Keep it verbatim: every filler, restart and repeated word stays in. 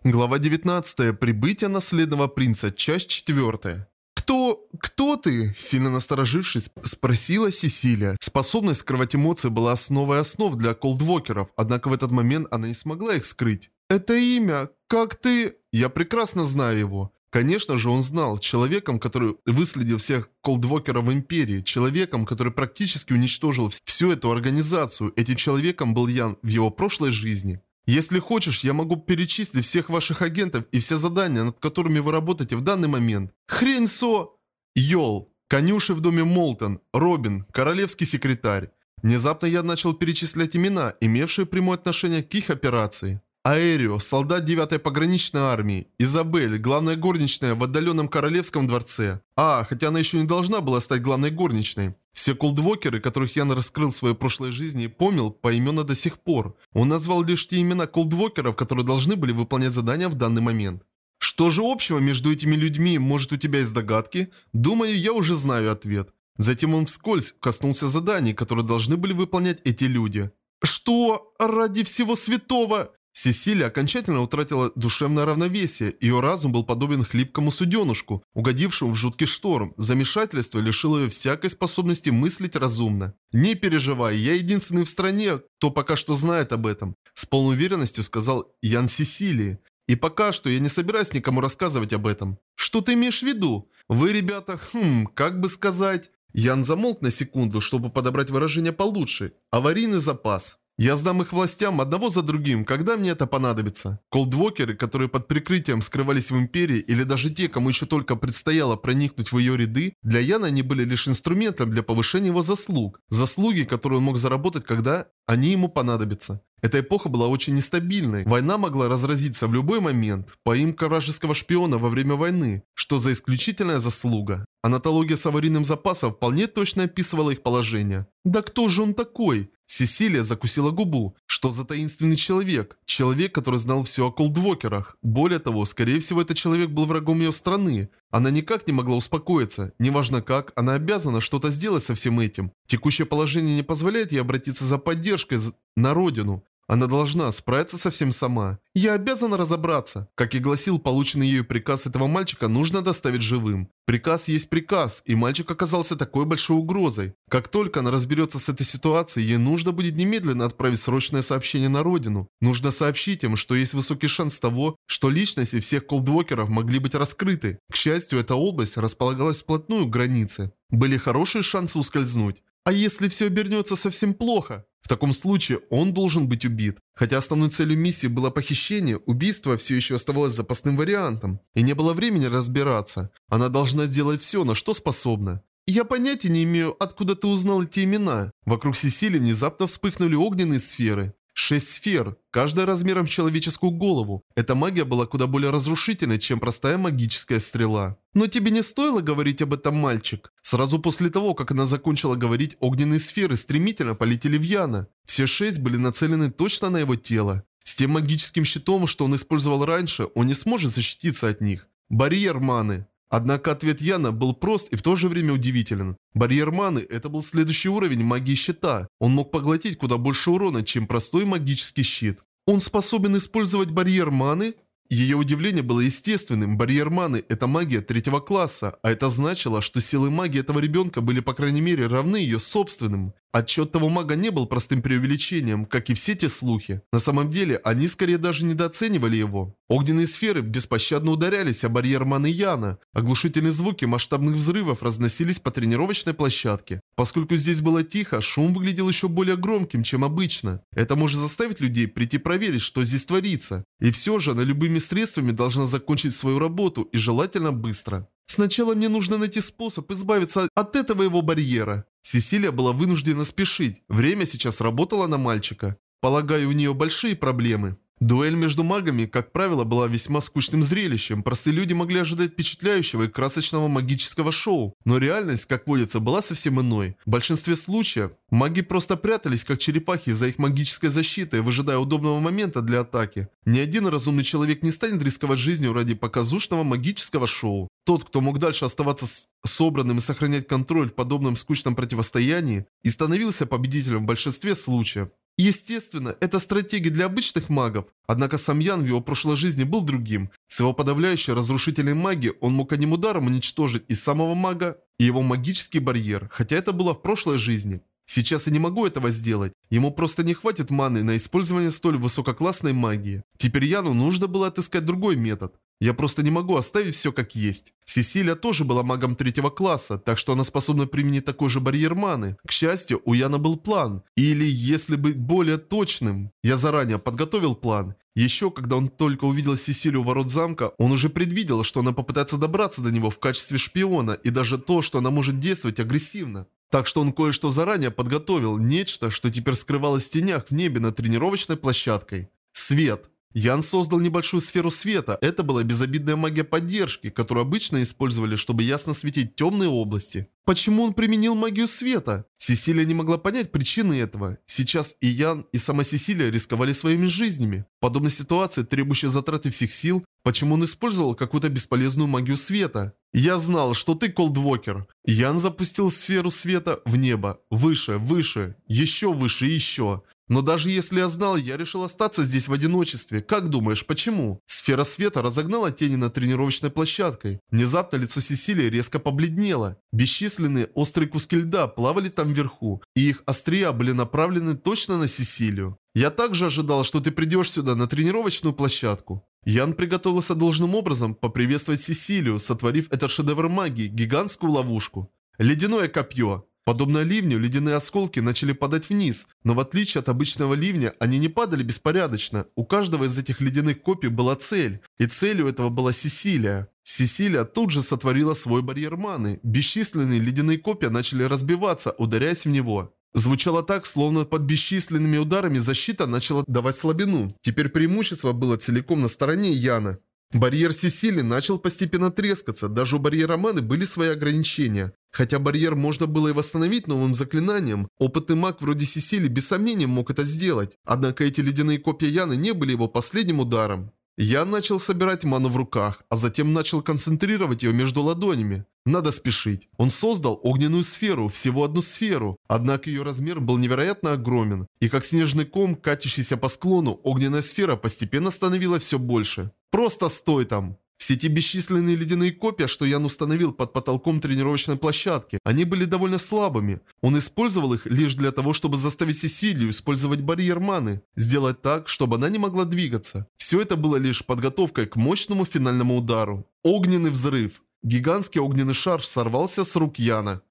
Глава девятнадцатая. Прибытие наследного принца. Часть четвёртая. «Кто... кто ты?» – сильно насторожившись, спросила Сесилия. Способность скрывать эмоции была основой основ для колдвокеров, однако в этот момент она не смогла их скрыть. «Это имя. Как ты...» «Я прекрасно знаю его». Конечно же, он знал, человеком, который выследил всех колдвокеров в Империи, человеком, который практически уничтожил всю эту организацию. Этим человеком был Ян в его прошлой жизни. Если хочешь, я могу перечислить всех ваших агентов и все задания, над которыми вы работаете в данный момент. Хренсо! Йол, конюши в доме Молтон, Робин, королевский секретарь. Внезапно я начал перечислять имена, имевшие прямое отношение к их операции. Аэрио, солдат девятой пограничной армии. Изабель, главная горничная в отдаленном королевском дворце. А, хотя она еще не должна была стать главной горничной. Все колдвокеры, которых Ян раскрыл в своей прошлой жизни и помнил поименно до сих пор. Он назвал лишь те имена колдвокеров, которые должны были выполнять задания в данный момент. Что же общего между этими людьми, может у тебя есть догадки? Думаю, я уже знаю ответ. Затем он вскользь коснулся заданий, которые должны были выполнять эти люди. Что? Ради всего святого? Сесилия окончательно утратила душевное равновесие, ее разум был подобен хлипкому суденушку, угодившему в жуткий шторм. Замешательство лишило ее всякой способности мыслить разумно. «Не переживай, я единственный в стране, кто пока что знает об этом», с полной уверенностью сказал Ян Сесилии. «И пока что я не собираюсь никому рассказывать об этом». «Что ты имеешь в виду? Вы, ребята, хм, как бы сказать...» Ян замолк на секунду, чтобы подобрать выражение получше. «Аварийный запас». Я сдам их властям одного за другим, когда мне это понадобится. Колдвокеры, которые под прикрытием скрывались в Империи, или даже те, кому еще только предстояло проникнуть в ее ряды, для Яна они были лишь инструментом для повышения его заслуг. Заслуги, которые он мог заработать, когда они ему понадобятся. Эта эпоха была очень нестабильной. Война могла разразиться в любой момент. Поимка вражеского шпиона во время войны. Что за исключительная заслуга. Анатология с аварийным запасом вполне точно описывала их положение. Да кто же он такой? Сесилия закусила губу. Что за таинственный человек? Человек, который знал все о колдвокерах. Более того, скорее всего, этот человек был врагом ее страны. Она никак не могла успокоиться. Неважно как, она обязана что-то сделать со всем этим. Текущее положение не позволяет ей обратиться за поддержкой на родину. Она должна справиться со всем сама. Я обязана разобраться. Как и гласил полученный ею приказ, этого мальчика нужно доставить живым. Приказ есть приказ, и мальчик оказался такой большой угрозой. Как только она разберется с этой ситуацией, ей нужно будет немедленно отправить срочное сообщение на родину. Нужно сообщить им, что есть высокий шанс того, что личности всех колдвокеров могли быть раскрыты. К счастью, эта область располагалась вплотную к границе. Были хорошие шансы ускользнуть. А если все обернется совсем плохо? В таком случае он должен быть убит. Хотя основной целью миссии было похищение, убийство все еще оставалось запасным вариантом. И не было времени разбираться. Она должна сделать все, на что способна. Я понятия не имею, откуда ты узнал эти имена. Вокруг Сесилии внезапно вспыхнули огненные сферы. Шесть сфер, каждая размером в человеческую голову. Эта магия была куда более разрушительной, чем простая магическая стрела. Но тебе не стоило говорить об этом, мальчик. Сразу после того, как она закончила говорить, огненные сферы стремительно полетели в Яна. Все шесть были нацелены точно на его тело. С тем магическим щитом, что он использовал раньше, он не сможет защититься от них. Барьер маны. Однако ответ Яна был прост и в то же время удивителен. Барьер маны – это был следующий уровень магии щита. Он мог поглотить куда больше урона, чем простой магический щит. Он способен использовать барьер маны? Ее удивление было естественным. Барьер маны – это магия третьего класса, а это значило, что силы магии этого ребенка были по крайней мере равны ее собственным. Отчет того мага не был простым преувеличением, как и все те слухи. На самом деле, они скорее даже недооценивали его. Огненные сферы беспощадно ударялись о барьер маны Яна. Оглушительные звуки масштабных взрывов разносились по тренировочной площадке. Поскольку здесь было тихо, шум выглядел еще более громким, чем обычно. Это может заставить людей прийти проверить, что здесь творится. И все же она любыми средствами должна закончить свою работу, и желательно быстро. Сначала мне нужно найти способ избавиться от этого его барьера. Сесилия была вынуждена спешить. Время сейчас работало на мальчика. Полагаю, у нее большие проблемы. Дуэль между магами, как правило, была весьма скучным зрелищем. Простые люди могли ожидать впечатляющего и красочного магического шоу. Но реальность, как водится, была совсем иной. В большинстве случаев маги просто прятались, как черепахи, за их магической защитой, выжидая удобного момента для атаки. Ни один разумный человек не станет рисковать жизнью ради показушного магического шоу. Тот, кто мог дальше оставаться собранным и сохранять контроль в подобном скучном противостоянии, и становился победителем в большинстве случаев. Естественно, это стратегия для обычных магов. Однако сам Ян в его прошлой жизни был другим. С его подавляющей разрушительной магией он мог одним ударом уничтожить и самого мага, и его магический барьер, хотя это было в прошлой жизни. Сейчас я не могу этого сделать. Ему просто не хватит маны на использование столь высококлассной магии. Теперь Яну нужно было отыскать другой метод. Я просто не могу оставить все как есть. Сесилия тоже была магом третьего класса, так что она способна применить такой же барьер маны. К счастью, у Яна был план. Или, если быть более точным, я заранее подготовил план. Еще, когда он только увидел Сесилию у ворот замка, он уже предвидел, что она попытается добраться до него в качестве шпиона, и даже то, что она может действовать агрессивно. Так что он кое-что заранее подготовил, нечто, что теперь скрывалось в тенях в небе над тренировочной площадкой. Свет. Ян создал небольшую сферу света. Это была безобидная магия поддержки, которую обычно использовали, чтобы ясно светить темные области. Почему он применил магию света? Сесилия не могла понять причины этого. Сейчас и Ян, и сама Сесилия рисковали своими жизнями. В подобной ситуации, требующей затраты всех сил, почему он использовал какую-то бесполезную магию света? Я знал, что ты колдвокер. Ян запустил сферу света в небо. Выше, выше, еще выше и еще. Но даже если я знал, я решил остаться здесь в одиночестве. Как думаешь, почему? Сфера света разогнала тени над тренировочной площадкой. Внезапно лицо Сесилии резко побледнело. Бесчисленные острые куски льда плавали там вверху, и их острия были направлены точно на Сесилию. Я также ожидал, что ты придешь сюда, на тренировочную площадку. Ян приготовился должным образом поприветствовать Сесилию, сотворив этот шедевр магии, гигантскую ловушку. Ледяное копье. Подобно ливню, ледяные осколки начали падать вниз, но в отличие от обычного ливня, они не падали беспорядочно. У каждого из этих ледяных копий была цель, и целью этого была Сесилия. Сесилия тут же сотворила свой барьер маны. Бесчисленные ледяные копья начали разбиваться, ударяясь в него. Звучало так, словно под бесчисленными ударами защита начала давать слабину. Теперь преимущество было целиком на стороне Яна. Барьер Сесилии начал постепенно трескаться, даже у барьера маны были свои ограничения. Хотя барьер можно было и восстановить новым заклинанием, опытный маг вроде Сесилии без сомнения мог это сделать. Однако эти ледяные копья Яна не были его последним ударом. Ян начал собирать ману в руках, а затем начал концентрировать ее между ладонями. Надо спешить. Он создал огненную сферу, всего одну сферу, однако ее размер был невероятно огромен. И как снежный ком, катящийся по склону, огненная сфера постепенно становилась все больше. Просто стой там! Все эти бесчисленные ледяные копья, что Ян установил под потолком тренировочной площадки, они были довольно слабыми. Он использовал их лишь для того, чтобы заставить Сесилию использовать барьер маны, сделать так, чтобы она не могла двигаться. Все это было лишь подготовкой к мощному финальному удару. Огненный взрыв. Гигантский огненный шар сорвался с рук Яна.